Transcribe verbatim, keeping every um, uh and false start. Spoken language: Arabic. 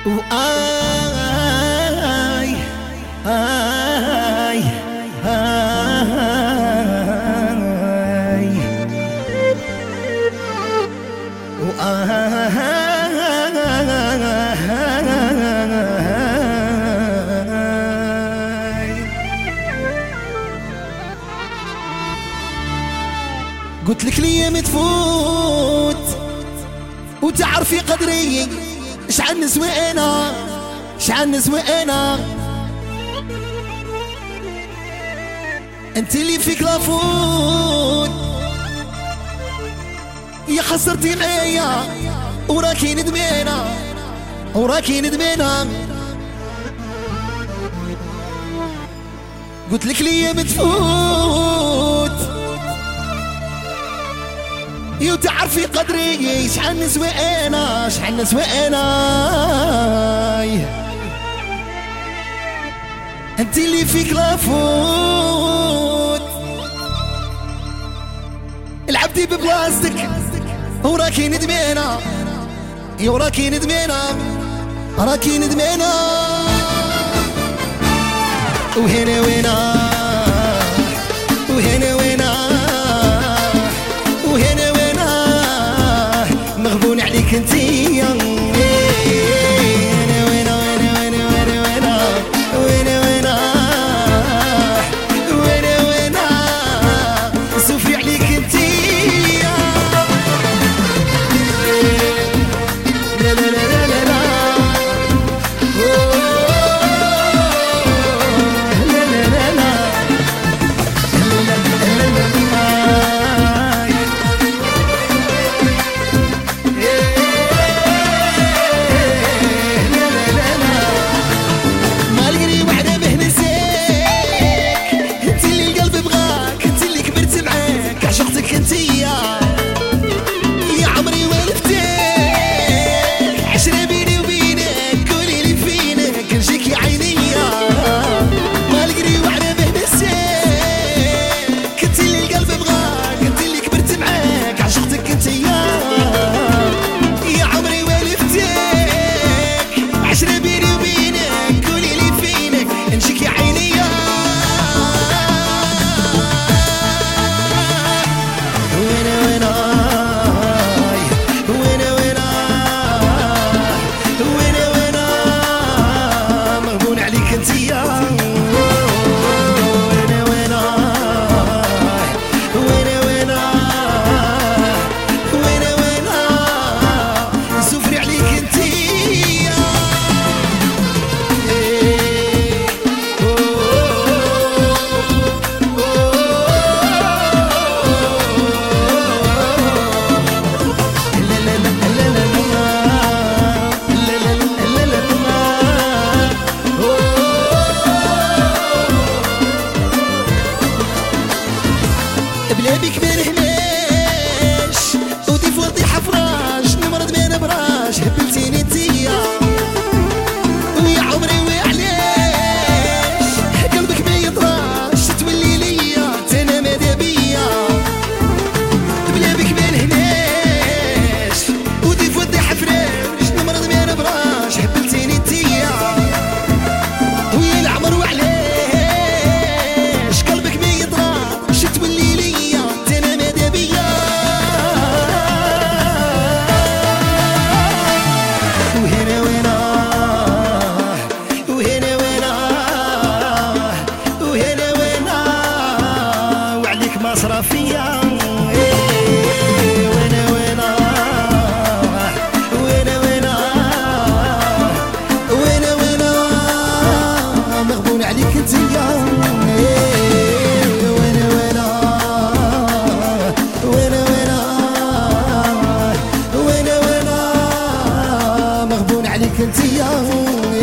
وآي آي آي وآي قلت لك ليام تفوت وتعرفي قدري شحال نسوي انا شحال نسوي انا انت اللي فيك لافوت يا خسرتي معايا وراكي ندمانه وراكي ندمانه قلت لك ليام تفوت يو تعرفي قدري شحال نسوي انا شحال نسوي انا انت اللي فيك لافوت العبدي ببلاصتك وراكي ندمانه يا وراكي ندمانه راكي ندمانه وهنا وينا وهنا وينا وهنا وينا مغبون عليك انتيا وينا وينا وينا وينا وينا وينا وينا وينا وينا سوفي عليك انتيا لا لا لا لا لا لا بلابك ما نهماش ودي فوضي حفراش نمرض ما نبراش هبلتيني انتيا ويا عمري وعلاش قلبك ما يطراش تولي ليا تانا ماذا بيا بلابك ما نهماش ودي فوضي حفراش نمرض ما نبراش هبلتيني انتيا ويا العمر وعلاش قلبك ما يطراش تولي ليا مصرفية وينا وينا وينا وينا وينا وينا مغبون عليك انتيا وينا وينا وينا وينا وينا وينا مغبون عليك انتيا